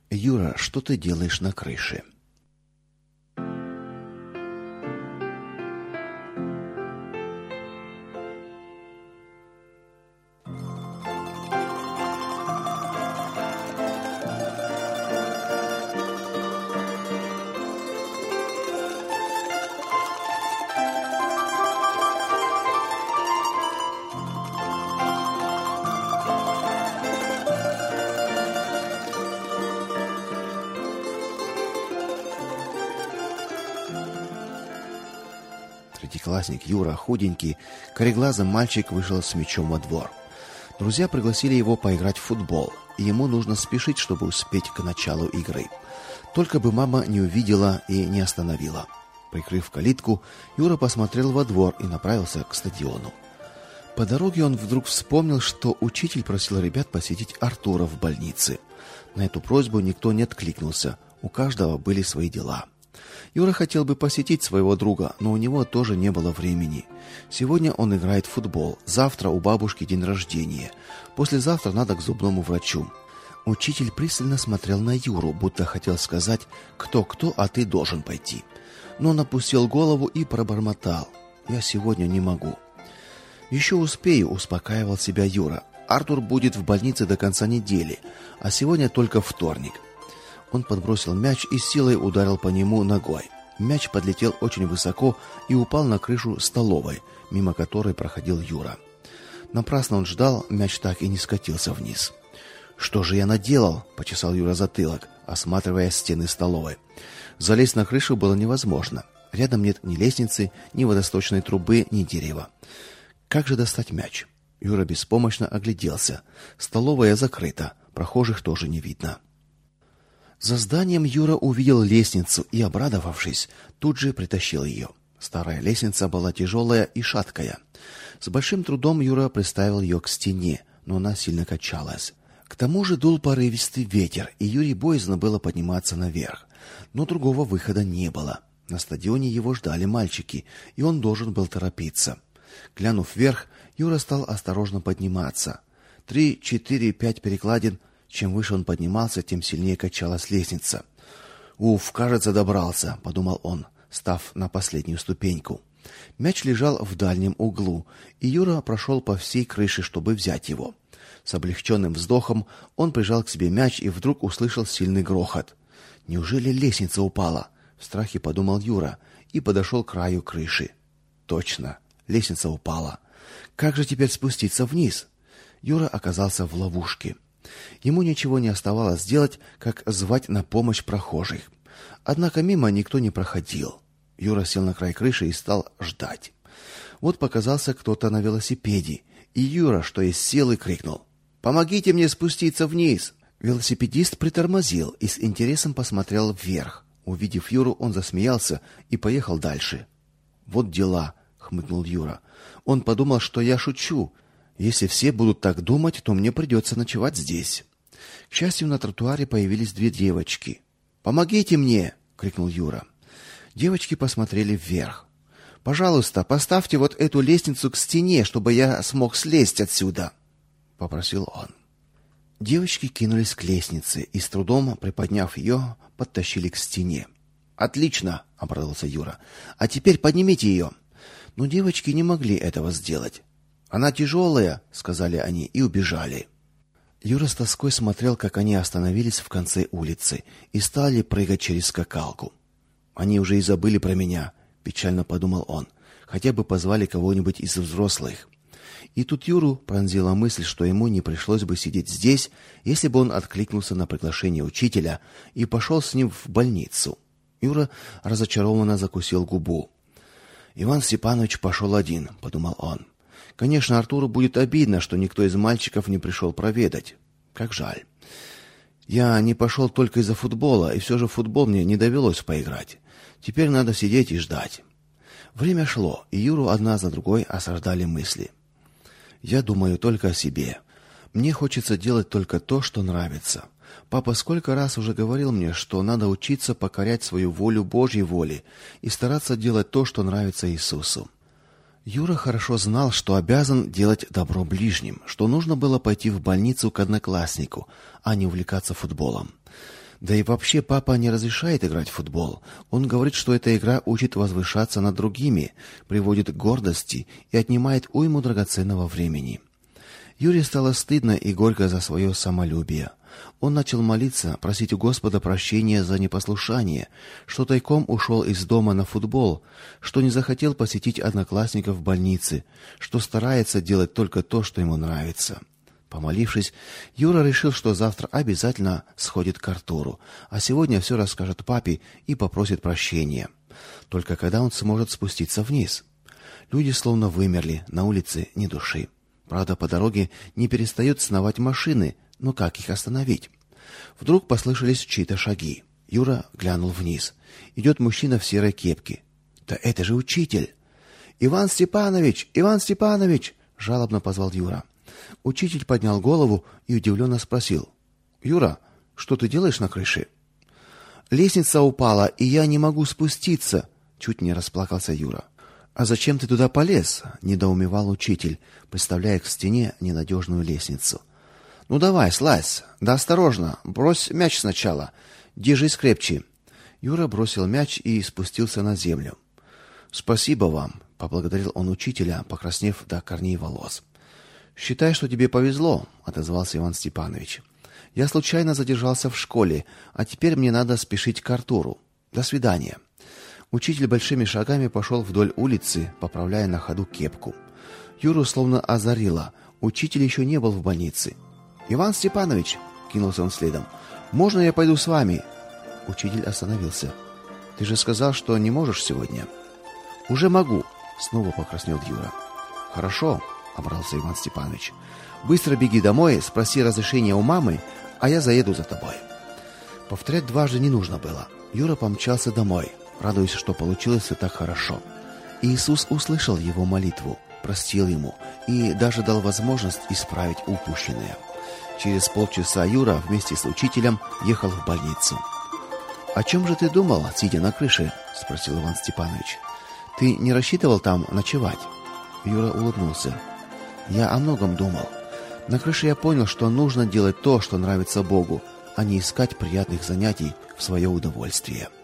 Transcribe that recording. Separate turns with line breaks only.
Юра, что ты делаешь на крыше? Третьеклассник Юра, худенький, кореглазый мальчик, вышел с мячом во двор. Друзья пригласили его поиграть в футбол, и ему нужно спешить, чтобы успеть к началу игры. Только бы мама не увидела и не остановила. Прикрыв калитку, Юра посмотрел во двор и направился к стадиону. По дороге он вдруг вспомнил, что учитель просил ребят посетить Артура в больнице. На эту просьбу никто не откликнулся, у каждого были свои дела. Юра хотел бы посетить своего друга, но у него тоже не было времени. Сегодня он играет в футбол, завтра у бабушки день рождения, послезавтра надо к зубному врачу. Учитель пристально смотрел на Юру, будто хотел сказать: кто-кто, а ты должен пойти. Но он опустил голову и пробормотал: я сегодня не могу. Еще успею, успокаивал себя Юра. Артур будет в больнице до конца недели, а сегодня только вторник. Он подбросил мяч и силой ударил по нему ногой. Мяч подлетел очень высоко и упал на крышу столовой, мимо которой проходил Юра. Напрасно он ждал, мяч так и не скатился вниз. Что же я наделал? Почесал Юра затылок, осматривая стены столовой. Залезть на крышу было невозможно. Рядом нет ни лестницы, ни водосточной трубы, ни дерева. Как же достать мяч? Юра беспомощно огляделся. Столовая закрыта, прохожих тоже не видно. За зданием Юра увидел лестницу и, обрадовавшись, тут же притащил ее. Старая лестница была тяжелая и шаткая. С большим трудом Юра приставил ее к стене, но она сильно качалась. К тому же дул порывистый ветер, и Юре боязно было подниматься наверх. Но другого выхода не было. На стадионе его ждали мальчики, и он должен был торопиться. Глянув вверх, Юра стал осторожно подниматься. 3, 4, 5 перекладин. Чем выше он поднимался, тем сильнее качалась лестница. «Уф, кажется, добрался», — подумал он, став на последнюю ступеньку. Мяч лежал в дальнем углу, и Юра прошел по всей крыше, чтобы взять его. С облегченным вздохом он прижал к себе мяч и вдруг услышал сильный грохот. «Неужели лестница упала?» — в страхе подумал Юра и подошел к краю крыши. Точно, лестница упала. Как же теперь спуститься вниз? Юра оказался в ловушке. Ему ничего не оставалось делать, как звать на помощь прохожих. Однако мимо никто не проходил. Юра сел на край крыши и стал ждать. Вот показался кто-то на велосипеде, и Юра, что есть силы, крикнул: «Помогите мне спуститься вниз!» Велосипедист притормозил и с интересом посмотрел вверх. Увидев Юру, он засмеялся и поехал дальше. «Вот дела», — хмыкнул Юра. Он подумал, что я шучу. Если все будут так думать, то мне придется ночевать здесь. К счастью, на тротуаре появились 2 девочки. «Помогите мне!» — крикнул Юра. Девочки посмотрели вверх. «Пожалуйста, поставьте вот эту лестницу к стене, чтобы я смог слезть отсюда», — попросил он. Девочки кинулись к лестнице и, с трудом приподняв ее, подтащили к стене. «Отлично!» — обрадовался Юра. «А теперь поднимите ее!» Но девочки не могли этого сделать. «Она тяжелая», — сказали они и убежали. Юра с тоской смотрел, как они остановились в конце улицы и стали прыгать через скакалку. «Они уже и забыли про меня», — печально подумал он. «Хотя бы позвали кого-нибудь из взрослых». И тут Юру пронзила мысль, что ему не пришлось бы сидеть здесь, если бы он откликнулся на приглашение учителя и пошел с ним в больницу. Юра разочарованно закусил губу. «Иван Степанович пошел один», — подумал он. Конечно, Артуру будет обидно, что никто из мальчиков не пришел проведать. Как жаль. Я не пошел только из-за футбола, и все же в футбол мне не довелось поиграть. Теперь надо сидеть и ждать. Время шло, и Юру одна за другой осаждали мысли. Я думаю только о себе. Мне хочется делать только то, что нравится. Папа сколько раз уже говорил мне, что надо учиться покорять свою волю Божьей воле и стараться делать то, что нравится Иисусу. Юра хорошо знал, что обязан делать добро ближним, что нужно было пойти в больницу к однокласснику, а не увлекаться футболом. Да и вообще папа не разрешает играть в футбол. Он говорит, что эта игра учит возвышаться над другими, приводит к гордости и отнимает уйму драгоценного времени. Юре стало стыдно и горько за свое самолюбие. Он начал молиться, просить у Господа прощения за непослушание, что тайком ушел из дома на футбол, что не захотел посетить одноклассников в больнице, что старается делать только то, что ему нравится. Помолившись, Юра решил, что завтра обязательно сходит к Артуру, а сегодня все расскажет папе и попросит прощения. Только когда он сможет спуститься вниз? Люди словно вымерли, на улице ни души. Правда, по дороге не перестают сновать машины, но как их остановить? Вдруг послышались чьи-то шаги. Юра глянул вниз. Идет мужчина в серой кепке. Да это же учитель. Иван Степанович, Иван Степанович, жалобно позвал Юра. Учитель поднял голову и удивленно спросил: "Юра, что ты делаешь на крыше?" "Лестница упала, и я не могу спуститься", чуть не расплакался Юра. "А зачем ты туда полез?" недоумевал учитель, представляя к стене ненадежную лестницу. "Ну давай, слазь. Да осторожно, брось мяч сначала. Держись крепче". Юра бросил мяч и спустился на землю. "Спасибо вам", поблагодарил он учителя, покраснев до корней волос. "Считай, что тебе повезло", отозвался Иван Степанович. "Я случайно задержался в школе, а теперь мне надо спешить к Артуру. До свидания". Учитель большими шагами пошел вдоль улицы, поправляя на ходу кепку. Юру словно озарило. Учитель еще не был в больнице. "Иван Степанович", кинулся он следом. "Можно я пойду с вами?" Учитель остановился. "Ты же сказал, что не можешь сегодня". "Уже могу", снова покраснел Юра. "Хорошо", оборвался Иван Степанович. "Быстро беги домой, спроси разрешения у мамы, а я заеду за тобой". Повторять дважды не нужно было. Юра помчался домой, радуясь, что получилось все так хорошо. Иисус услышал его молитву, простил ему и даже дал возможность исправить упущенное. Через полчаса Юра вместе с учителем ехал в больницу. "О чем же ты думал, сидя на крыше?" спросил Иван Степанович. "Ты не рассчитывал там ночевать?" Юра улыбнулся. "Я о многом думал. На крыше я понял, что нужно делать то, что нравится Богу, а не искать приятных занятий в свое удовольствие".